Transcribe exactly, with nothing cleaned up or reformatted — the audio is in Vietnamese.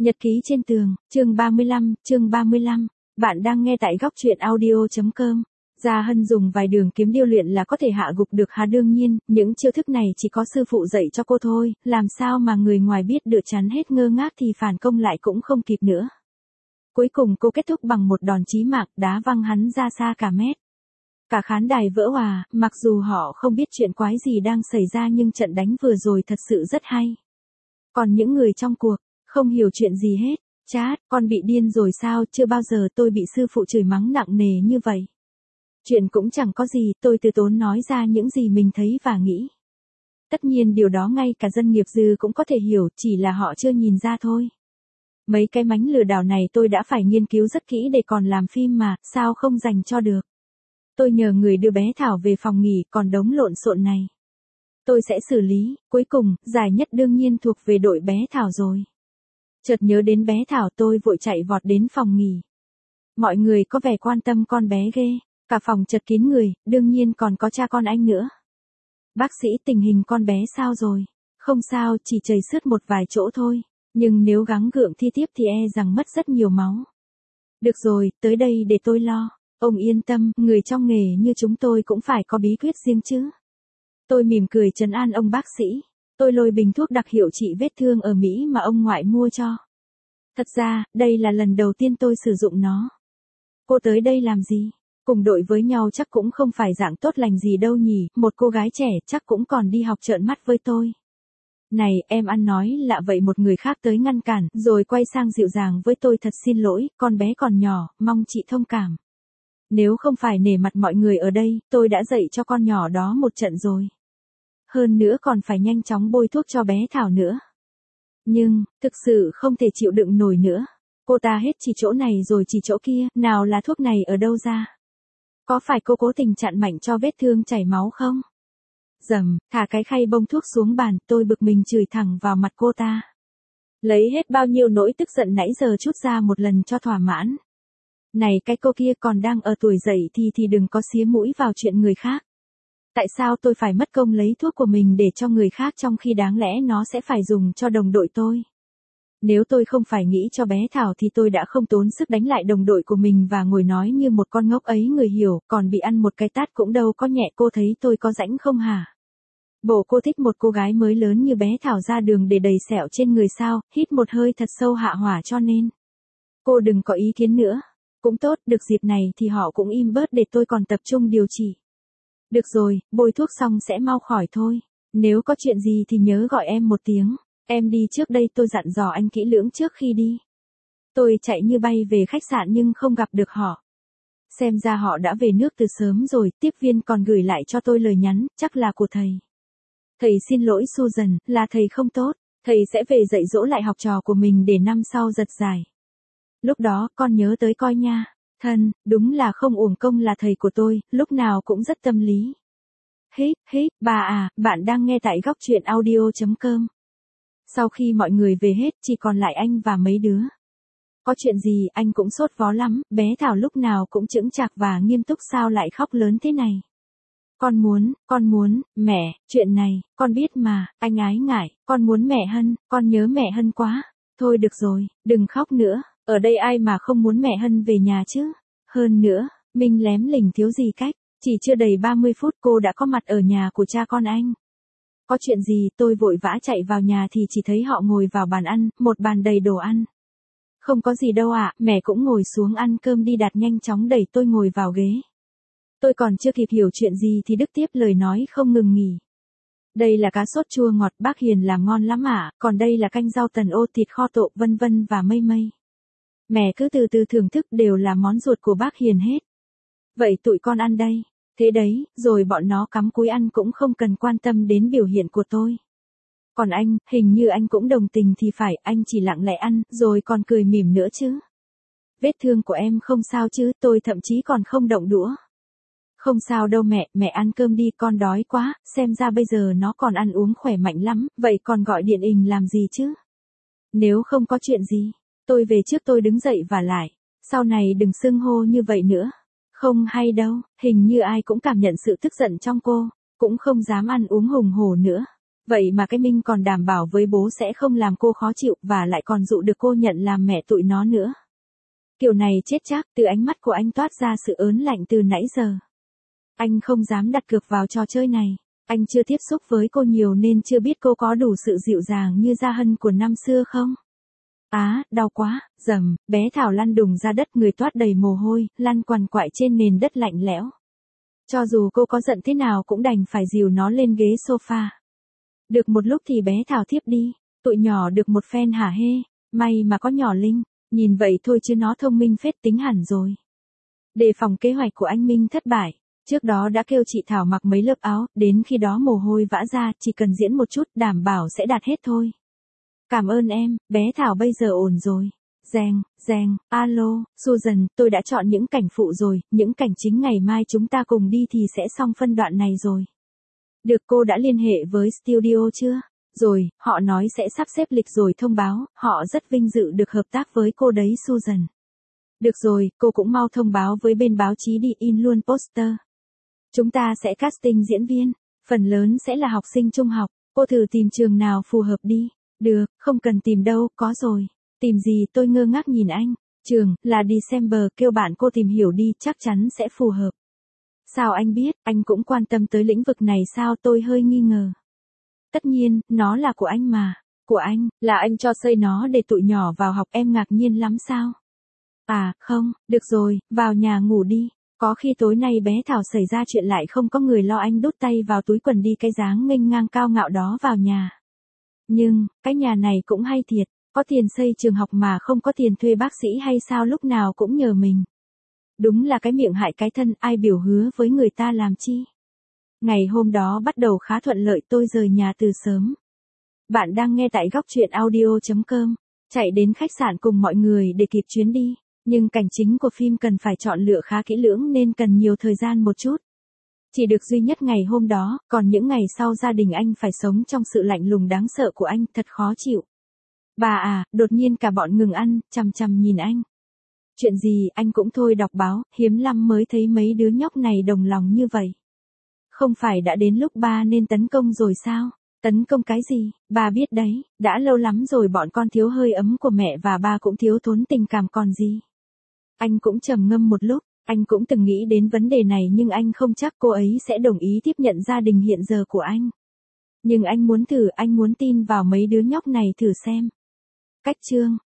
Nhật ký trên tường, chương ba mươi lăm, chương ba mươi lăm. Bạn đang nghe tại góc truyện audio chấm com. Gia Hân dùng vài đường kiếm điêu luyện là có thể hạ gục được hà, đương nhiên, những chiêu thức này chỉ có sư phụ dạy cho cô thôi, làm sao mà người ngoài biết được, chắn hết ngơ ngác thì phản công lại cũng không kịp nữa. Cuối cùng cô kết thúc bằng một đòn chí mạng, đá văng hắn ra xa cả mét. Cả khán đài vỡ òa, mặc dù họ không biết chuyện quái gì đang xảy ra nhưng trận đánh vừa rồi thật sự rất hay. Còn những người trong cuộc, không hiểu chuyện gì hết. Chát, con bị điên rồi sao, chưa bao giờ tôi bị sư phụ chửi mắng nặng nề như vậy. Chuyện cũng chẳng có gì, tôi từ tốn nói ra những gì mình thấy và nghĩ. Tất nhiên điều đó ngay cả dân nghiệp dư cũng có thể hiểu, chỉ là họ chưa nhìn ra thôi. Mấy cái mánh lừa đảo này tôi đã phải nghiên cứu rất kỹ để còn làm phim mà, sao không dành cho được. Tôi nhờ người đưa bé Thảo về phòng nghỉ, còn đống lộn xộn này tôi sẽ xử lý. Cuối cùng, giải nhất đương nhiên thuộc về đội bé Thảo rồi. Chợt nhớ đến bé Thảo, tôi vội chạy vọt đến phòng nghỉ. Mọi người có vẻ quan tâm con bé ghê, cả phòng chật kín người, đương nhiên còn có cha con anh nữa. Bác sĩ, tình hình con bé sao rồi? Không sao, chỉ chảy xước một vài chỗ thôi, nhưng nếu gắng gượng thi tiếp thì e rằng mất rất nhiều máu. Được rồi, tới đây để tôi lo. Ông yên tâm, người trong nghề như chúng tôi cũng phải có bí quyết riêng chứ. Tôi mỉm cười trấn an ông bác sĩ. Tôi lôi bình thuốc đặc hiệu trị vết thương ở Mỹ mà ông ngoại mua cho. Thật ra, đây là lần đầu tiên tôi sử dụng nó. Cô tới đây làm gì? Cùng đội với nhau chắc cũng không phải dạng tốt lành gì đâu nhỉ, một cô gái trẻ chắc cũng còn đi học trợn mắt với tôi. Này, em ăn nói lạ vậy. Một người khác tới ngăn cản, rồi quay sang dịu dàng với tôi. Thật xin lỗi, con bé còn nhỏ, mong chị thông cảm. Nếu không phải nể mặt mọi người ở đây, tôi đã dạy cho con nhỏ đó một trận rồi. Hơn nữa còn phải nhanh chóng bôi thuốc cho bé Thảo nữa. Nhưng, thực sự không thể chịu đựng nổi nữa. Cô ta hết chỉ chỗ này rồi chỉ chỗ kia, nào là thuốc này ở đâu ra? Có phải cô cố tình chặn mạnh cho vết thương chảy máu không? Dầm, thả cái khay bông thuốc xuống bàn, tôi bực mình chửi thẳng vào mặt cô ta. Lấy hết bao nhiêu nỗi tức giận nãy giờ chút ra một lần cho thỏa mãn. Này, cái cô kia còn đang ở tuổi dậy thì thì đừng có xía mũi vào chuyện người khác. Tại sao tôi phải mất công lấy thuốc của mình để cho người khác trong khi đáng lẽ nó sẽ phải dùng cho đồng đội tôi? Nếu tôi không phải nghĩ cho bé Thảo thì tôi đã không tốn sức đánh lại đồng đội của mình và ngồi nói như một con ngốc ấy. Người hiểu, còn bị ăn một cái tát cũng đâu có nhẹ. Cô thấy tôi có rãnh không hả? Bộ cô thích một cô gái mới lớn như bé Thảo ra đường để đầy sẹo trên người sao? Hít một hơi thật sâu hạ hỏa cho nên. Cô đừng có ý kiến nữa. Cũng tốt, được dịp này thì họ cũng im bớt để tôi còn tập trung điều trị. Được rồi, bôi thuốc xong sẽ mau khỏi thôi. Nếu có chuyện gì thì nhớ gọi em một tiếng. Em đi trước đây, tôi dặn dò anh kỹ lưỡng trước khi đi. Tôi chạy như bay về khách sạn nhưng không gặp được họ. Xem ra họ đã về nước từ sớm rồi. Tiếp viên còn gửi lại cho tôi lời nhắn, chắc là của thầy. Thầy xin lỗi Susan, là thầy không tốt. Thầy sẽ về dạy dỗ lại học trò của mình để năm sau giật giải. Lúc đó, con nhớ tới coi nha. Thân, đúng là không uổng công là thầy của tôi, lúc nào cũng rất tâm lý. Hít, hít, bà à, bạn đang nghe tại góc truyện audio chấm com. Sau khi mọi người về hết, chỉ còn lại anh và mấy đứa. Có chuyện gì, anh cũng sốt vó lắm, bé Thảo lúc nào cũng chững chạc và nghiêm túc, sao lại khóc lớn thế này? Con muốn, con muốn, mẹ, chuyện này, con biết mà, anh ái ngại, con muốn mẹ Hân, con nhớ mẹ Hân quá. Thôi được rồi, đừng khóc nữa. Ở đây ai mà không muốn mẹ Hân về nhà chứ? Hơn nữa, Minh lém lỉnh thiếu gì cách, chỉ chưa đầy ba mươi phút cô đã có mặt ở nhà của cha con anh. Có chuyện gì? Tôi vội vã chạy vào nhà thì chỉ thấy họ ngồi vào bàn ăn, một bàn đầy đồ ăn. Không có gì đâu ạ, mẹ cũng ngồi xuống ăn cơm đi. Đạt nhanh chóng đẩy tôi ngồi vào ghế. Tôi còn chưa kịp hiểu chuyện gì thì Đức tiếp lời nói không ngừng nghỉ. Đây là cá sốt chua ngọt bác Hiền làm ngon lắm ạ, còn đây là canh rau tần ô, thịt kho tộ vân vân và mây mây. Mẹ cứ từ từ thưởng thức, đều là món ruột của bác Hiền hết. Vậy tụi con ăn đây. Thế đấy, rồi bọn nó cắm cúi ăn cũng không cần quan tâm đến biểu hiện của tôi. Còn anh, hình như anh cũng đồng tình thì phải, anh chỉ lặng lẽ ăn, rồi còn cười mỉm nữa chứ. Vết thương của em không sao chứ, tôi thậm chí còn không động đũa. Không sao đâu mẹ, mẹ ăn cơm đi, con đói quá, xem ra bây giờ nó còn ăn uống khỏe mạnh lắm, vậy còn gọi điện hình làm gì chứ? Nếu không có chuyện gì, tôi về trước. Tôi đứng dậy và lại, sau này đừng xưng hô như vậy nữa. Không hay đâu, hình như ai cũng cảm nhận sự tức giận trong cô, cũng không dám ăn uống hùng hổ nữa. Vậy mà cái Minh còn đảm bảo với bố sẽ không làm cô khó chịu và lại còn dụ được cô nhận làm mẹ tụi nó nữa. Kiểu này chết chắc, từ ánh mắt của anh toát ra sự ớn lạnh từ nãy giờ. Anh không dám đặt cược vào trò chơi này. Anh chưa tiếp xúc với cô nhiều nên chưa biết cô có đủ sự dịu dàng như Gia Hân của năm xưa không. Á, đau quá, dầm, bé Thảo lăn đùng ra đất, người toát đầy mồ hôi, lăn quằn quại trên nền đất lạnh lẽo. Cho dù cô có giận thế nào cũng đành phải dìu nó lên ghế sofa. Được một lúc thì bé Thảo thiếp đi, tụi nhỏ được một phen hả hê, may mà có nhỏ Linh, nhìn vậy thôi chứ nó thông minh phết tính hẳn rồi. Đề phòng kế hoạch của anh Minh thất bại, trước đó đã kêu chị Thảo mặc mấy lớp áo, đến khi đó mồ hôi vã ra, chỉ cần diễn một chút đảm bảo sẽ đạt hết thôi. Cảm ơn em, bé Thảo bây giờ ổn rồi. Reng, reng, alo, Susan, tôi đã chọn những cảnh phụ rồi, những cảnh chính ngày mai chúng ta cùng đi thì sẽ xong phân đoạn này rồi. Được, cô đã liên hệ với studio chưa? Rồi, họ nói sẽ sắp xếp lịch rồi thông báo, họ rất vinh dự được hợp tác với cô đấy Susan. Được rồi, cô cũng mau thông báo với bên báo chí đi in luôn poster. Chúng ta sẽ casting diễn viên, phần lớn sẽ là học sinh trung học, cô thử tìm trường nào phù hợp đi. Được, không cần tìm đâu, có rồi. Tìm gì? Tôi ngơ ngác nhìn anh. Trường, là December, kêu bạn cô tìm hiểu đi, chắc chắn sẽ phù hợp. Sao anh biết, anh cũng quan tâm tới lĩnh vực này sao? Tôi hơi nghi ngờ. Tất nhiên, nó là của anh mà. Của anh, là anh cho xây nó để tụi nhỏ vào học, em ngạc nhiên lắm sao? À, không, được rồi, vào nhà ngủ đi. Có khi tối nay bé Thảo xảy ra chuyện lại không có người lo, anh đút tay vào túi quần đi cái dáng nghênh ngang cao ngạo đó vào nhà. Nhưng, cái nhà này cũng hay thiệt, có tiền xây trường học mà không có tiền thuê bác sĩ hay sao lúc nào cũng nhờ mình. Đúng là cái miệng hại cái thân, ai biểu hứa với người ta làm chi. Ngày hôm đó bắt đầu khá thuận lợi, tôi rời nhà từ sớm. Bạn đang nghe tại góc truyện audio chấm com, chạy đến khách sạn cùng mọi người để kịp chuyến đi, nhưng cảnh chính của phim cần phải chọn lựa khá kỹ lưỡng nên cần nhiều thời gian một chút. Chỉ được duy nhất ngày hôm đó, còn những ngày sau gia đình anh phải sống trong sự lạnh lùng đáng sợ của anh, thật khó chịu. Bà à, đột nhiên cả bọn ngừng ăn, chằm chằm nhìn anh. Chuyện gì? Anh cũng thôi đọc báo, hiếm lắm mới thấy mấy đứa nhóc này đồng lòng như vậy. Không phải đã đến lúc ba nên tấn công rồi sao? Tấn công cái gì? Bà biết đấy, đã lâu lắm rồi bọn con thiếu hơi ấm của mẹ và ba cũng thiếu thốn tình cảm còn gì. Anh cũng trầm ngâm một lúc, anh cũng từng nghĩ đến vấn đề này nhưng anh không chắc cô ấy sẽ đồng ý tiếp nhận gia đình hiện giờ của anh. Nhưng anh muốn thử, anh muốn tin vào mấy đứa nhóc này thử xem. Cách chương,